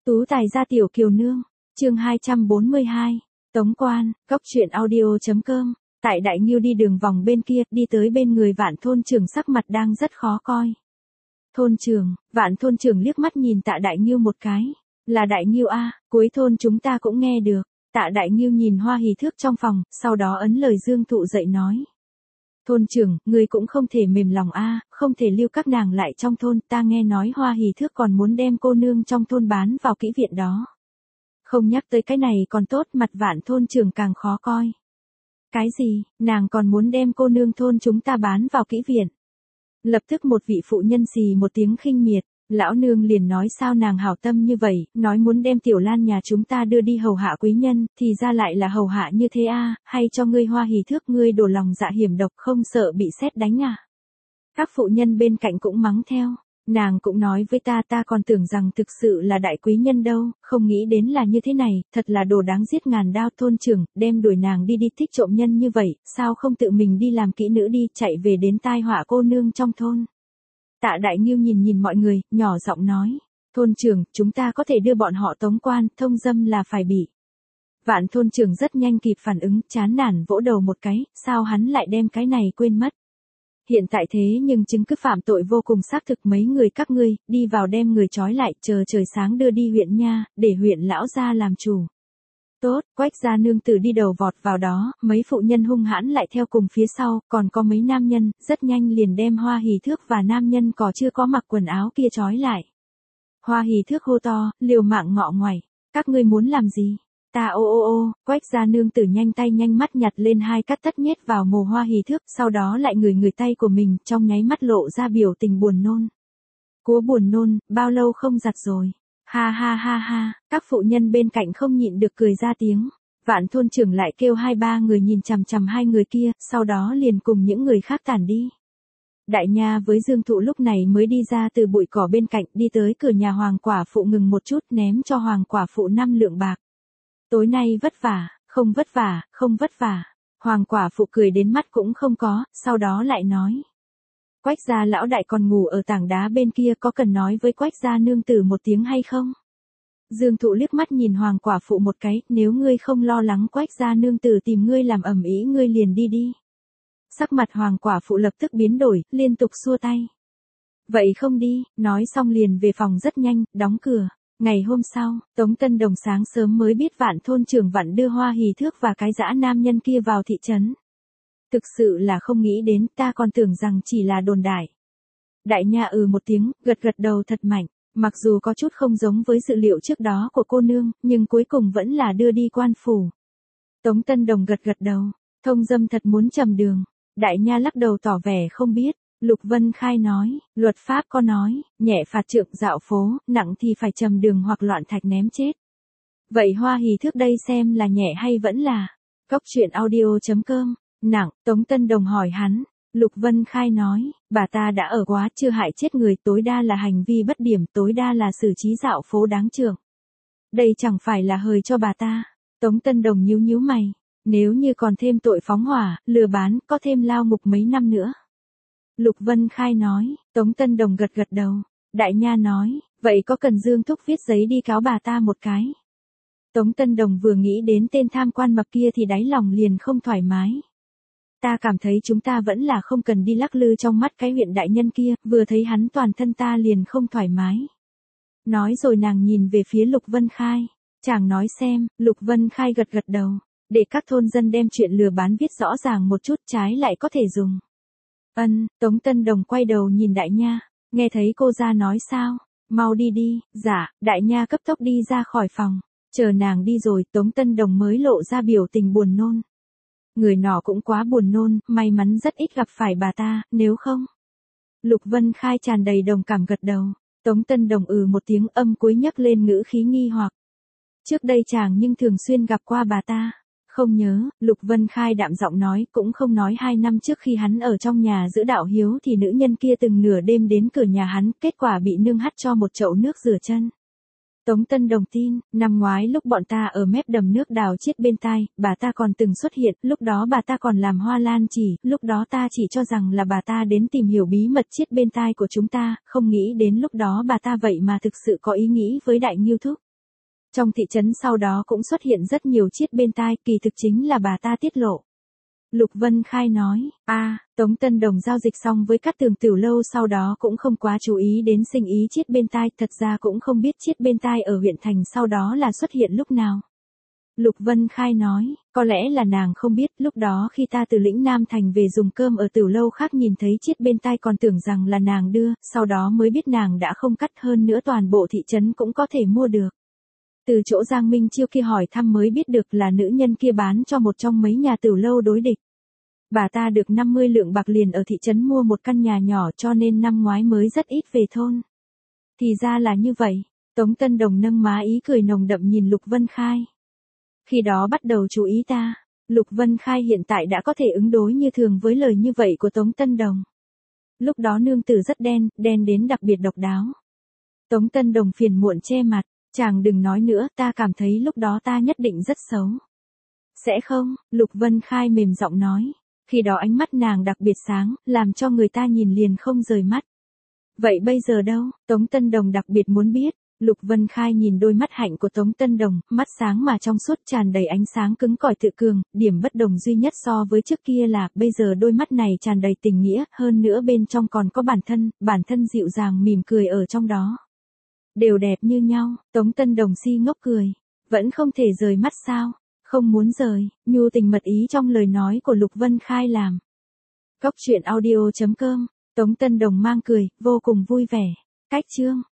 Tú tài gia tiểu kiều nương, chương 242, Tống Quan, Cốc truyện audio.com, tại Đại Nghiêu đi đường vòng bên kia, đi tới bên người Vạn thôn trưởng sắc mặt đang rất khó coi. Thôn trưởng, Vạn thôn trưởng liếc mắt nhìn Tạ Đại Nghiêu một cái, là Đại Nghiêu a, cuối thôn chúng ta cũng nghe được. Tạ Đại Nghiêu nhìn Hoa Hỷ Thước trong phòng, sau đó ấn lời Dương Thụ dậy nói. Thôn trưởng, ngươi cũng không thể mềm lòng a, không thể lưu các nàng lại trong thôn, ta nghe nói Hoa Hỷ Thước còn muốn đem cô nương trong thôn bán vào kỹ viện đó. Không nhắc tới cái này còn tốt, mặt Vạn thôn trưởng càng khó coi. Cái gì, nàng còn muốn đem cô nương thôn chúng ta bán vào kỹ viện? Lập tức một vị phụ nhân xì một tiếng khinh miệt, lão nương liền nói sao nàng hảo tâm như vậy, nói muốn đem Tiểu Lan nhà chúng ta đưa đi hầu hạ quý nhân, thì ra lại là hầu hạ như thế a, hay cho ngươi Hoa Hỷ Thước ngươi đổ lòng dạ hiểm độc không sợ bị sét đánh à? Các phụ nhân bên cạnh cũng mắng theo, nàng cũng nói với ta còn tưởng rằng thực sự là đại quý nhân đâu, không nghĩ đến là như thế này, thật là đồ đáng giết ngàn đao. Thôn trưởng, đem đuổi nàng đi thích trộm nhân như vậy, sao không tự mình đi làm kỹ nữ đi, chạy về đến tai họa cô nương trong thôn. Tạ Đại Nghiêu nhìn mọi người, nhỏ giọng nói, thôn trưởng, chúng ta có thể đưa bọn họ Tống Quan, thông dâm là phải bị. Vạn thôn trưởng rất nhanh kịp phản ứng, chán nản vỗ đầu một cái, sao hắn lại đem cái này quên mất. Hiện tại thế nhưng chứng cứ phạm tội vô cùng xác thực, mấy người các ngươi, đi vào đem người trói lại, chờ trời sáng đưa đi huyện nha, để huyện lão gia làm chủ. Tốt, Quách gia nương tử đi đầu vọt vào đó, mấy phụ nhân hung hãn lại theo cùng phía sau, còn có mấy nam nhân, rất nhanh liền đem Hoa Hỷ Thước và nam nhân có chưa có mặc quần áo kia trói lại. Hoa Hỷ Thước hô to, liều mạng ngọ ngoảy, các ngươi muốn làm gì? Ta ô, Quách gia nương tử nhanh tay nhanh mắt nhặt lên hai cắt tất nhét vào mồ Hoa Hỷ Thước, sau đó lại người tay của mình, trong nháy mắt lộ ra biểu tình buồn nôn. Cố buồn nôn, bao lâu không giặt rồi? Ha, các phụ nhân bên cạnh không nhịn được cười ra tiếng. Vạn thôn trưởng lại kêu 2-3 người nhìn chằm chằm hai người kia, sau đó liền cùng những người khác tản đi. Đại nha với Dương Thụ lúc này mới đi ra từ bụi cỏ bên cạnh, đi tới cửa nhà Hoàng quả phụ ngừng một chút, ném cho Hoàng quả phụ 5 lượng bạc. Tối nay vất vả, không vất vả. Hoàng quả phụ cười đến mắt cũng không có, sau đó lại nói. Quách gia lão đại còn ngủ ở tảng đá bên kia, có cần nói với Quách gia nương tử một tiếng hay không? Dương Thụ liếc mắt nhìn Hoàng quả phụ một cái, nếu ngươi không lo lắng Quách gia nương tử tìm ngươi làm ầm ĩ ngươi liền đi. Sắc mặt Hoàng quả phụ lập tức biến đổi, liên tục xua tay. Vậy không đi, nói xong liền về phòng rất nhanh, đóng cửa. Ngày hôm sau, Tống Tân Đồng sáng sớm mới biết Vạn thôn trưởng Vạn đưa Hoa Hỷ Thước và cái dã nam nhân kia vào thị trấn. Thực sự là không nghĩ đến, ta còn tưởng rằng chỉ là đồn đại. Đại nha một tiếng, gật đầu thật mạnh, mặc dù có chút không giống với dự liệu trước đó của cô nương, nhưng cuối cùng vẫn là đưa đi quan phủ. Tống Tân Đồng gật đầu, thông dâm thật muốn trầm đường. Đại nha lắc đầu tỏ vẻ không biết. Lục Vân Khai nói, luật pháp có nói, nhẹ phạt trượng dạo phố, nặng thì phải trầm đường hoặc loạn thạch ném chết. Vậy Hoa Hỷ Thước đây xem là nhẹ hay vẫn là? Cốc truyện audio.com, nặng, Tống Tân Đồng hỏi hắn. Lục Vân Khai nói, bà ta đã ở quá, chưa hại chết người, tối đa là hành vi bất điểm, tối đa là xử trí dạo phố đáng trượng. Đây chẳng phải là hời cho bà ta. Tống Tân Đồng nhíu mày, nếu như còn thêm tội phóng hỏa, lừa bán, có thêm lao ngục mấy năm nữa. Lục Vân Khai nói, Tống Tân Đồng gật đầu. Đại nha nói, vậy có cần Dương thúc viết giấy đi cáo bà ta một cái? Tống Tân Đồng vừa nghĩ đến tên tham quan mập kia thì đáy lòng liền không thoải mái. Ta cảm thấy chúng ta vẫn là không cần đi lắc lư trong mắt cái huyện đại nhân kia, vừa thấy hắn toàn thân ta liền không thoải mái. Nói rồi nàng nhìn về phía Lục Vân Khai. Chàng nói xem, Lục Vân Khai gật đầu. Để các thôn dân đem chuyện lừa bán viết rõ ràng một chút, trái lại có thể dùng. Tống Tân Đồng quay đầu nhìn đại nha, nghe thấy cô ra nói sao, mau đi, dạ, đại nha cấp tốc đi ra khỏi phòng, chờ nàng đi rồi Tống Tân Đồng mới lộ ra biểu tình buồn nôn. Người nọ cũng quá buồn nôn, may mắn rất ít gặp phải bà ta, nếu không. Lục Vân Khai tràn đầy đồng cảm gật đầu, Tống Tân Đồng một tiếng âm cuối nhắc lên ngữ khí nghi hoặc. Trước đây chàng nhưng thường xuyên gặp qua bà ta. Không nhớ, Lục Vân Khai đạm giọng nói, cũng không nói 2 năm trước khi hắn ở trong nhà giữ đạo hiếu thì nữ nhân kia từng nửa đêm đến cửa nhà hắn, kết quả bị nương hắt cho một chậu nước rửa chân. Tống Tân Đồng tin, năm ngoái lúc bọn ta ở mép đầm nước đào chiết bên tai, bà ta còn từng xuất hiện, lúc đó bà ta còn làm hoa lan chỉ, lúc đó ta chỉ cho rằng là bà ta đến tìm hiểu bí mật chiết bên tai của chúng ta, không nghĩ đến lúc đó bà ta vậy mà thực sự có ý nghĩ với Đại Nghiêu thúc. Trong thị trấn sau đó cũng xuất hiện rất nhiều chiết bên tai, kỳ thực chính là bà ta tiết lộ. Lục Vân Khai nói, Tống Tân Đồng giao dịch xong với Cát Tường Tiểu Lâu sau đó cũng không quá chú ý đến sinh ý chiết bên tai, thật ra cũng không biết chiết bên tai ở huyện thành sau đó là xuất hiện lúc nào. Lục Vân Khai nói, có lẽ là nàng không biết, lúc đó khi ta từ lĩnh Nam Thành về dùng cơm ở Tiểu Lâu khác nhìn thấy chiết bên tai còn tưởng rằng là nàng đưa, sau đó mới biết nàng đã không cắt, hơn nữa toàn bộ thị trấn cũng có thể mua được. Từ chỗ Giang Minh Chiêu kia hỏi thăm mới biết được là nữ nhân kia bán cho một trong mấy nhà Tiểu Lâu đối địch. Bà ta được 50 lượng bạc liền ở thị trấn mua một căn nhà nhỏ, cho nên năm ngoái mới rất ít về thôn. Thì ra là như vậy, Tống Tân Đồng nâng má ý cười nồng đậm nhìn Lục Vân Khai. Khi đó bắt đầu chú ý ta, Lục Vân Khai hiện tại đã có thể ứng đối như thường với lời như vậy của Tống Tân Đồng. Lúc đó nương tử rất đen, đen đến đặc biệt độc đáo. Tống Tân Đồng phiền muộn che mặt, chàng đừng nói nữa, ta cảm thấy lúc đó ta nhất định rất xấu. Sẽ không, Lục Vân Khai mềm giọng nói. Khi đó ánh mắt nàng đặc biệt sáng, làm cho người ta nhìn liền không rời mắt. Vậy bây giờ đâu? Tống Tân Đồng đặc biệt muốn biết. Lục Vân Khai nhìn đôi mắt hạnh của Tống Tân Đồng, mắt sáng mà trong suốt tràn đầy ánh sáng cứng cỏi tự cường, điểm bất đồng duy nhất so với trước kia là, bây giờ đôi mắt này tràn đầy tình nghĩa, hơn nữa bên trong còn có bản thân dịu dàng mỉm cười ở trong đó. Đều đẹp như nhau, Tống Tân Đồng si ngốc cười. Vẫn không thể rời mắt sao? Không muốn rời, nhu tình mật ý trong lời nói của Lục Vân Khai làm. Cốc truyện audio.com, Tống Tân Đồng mang cười, vô cùng vui vẻ. Cách chương.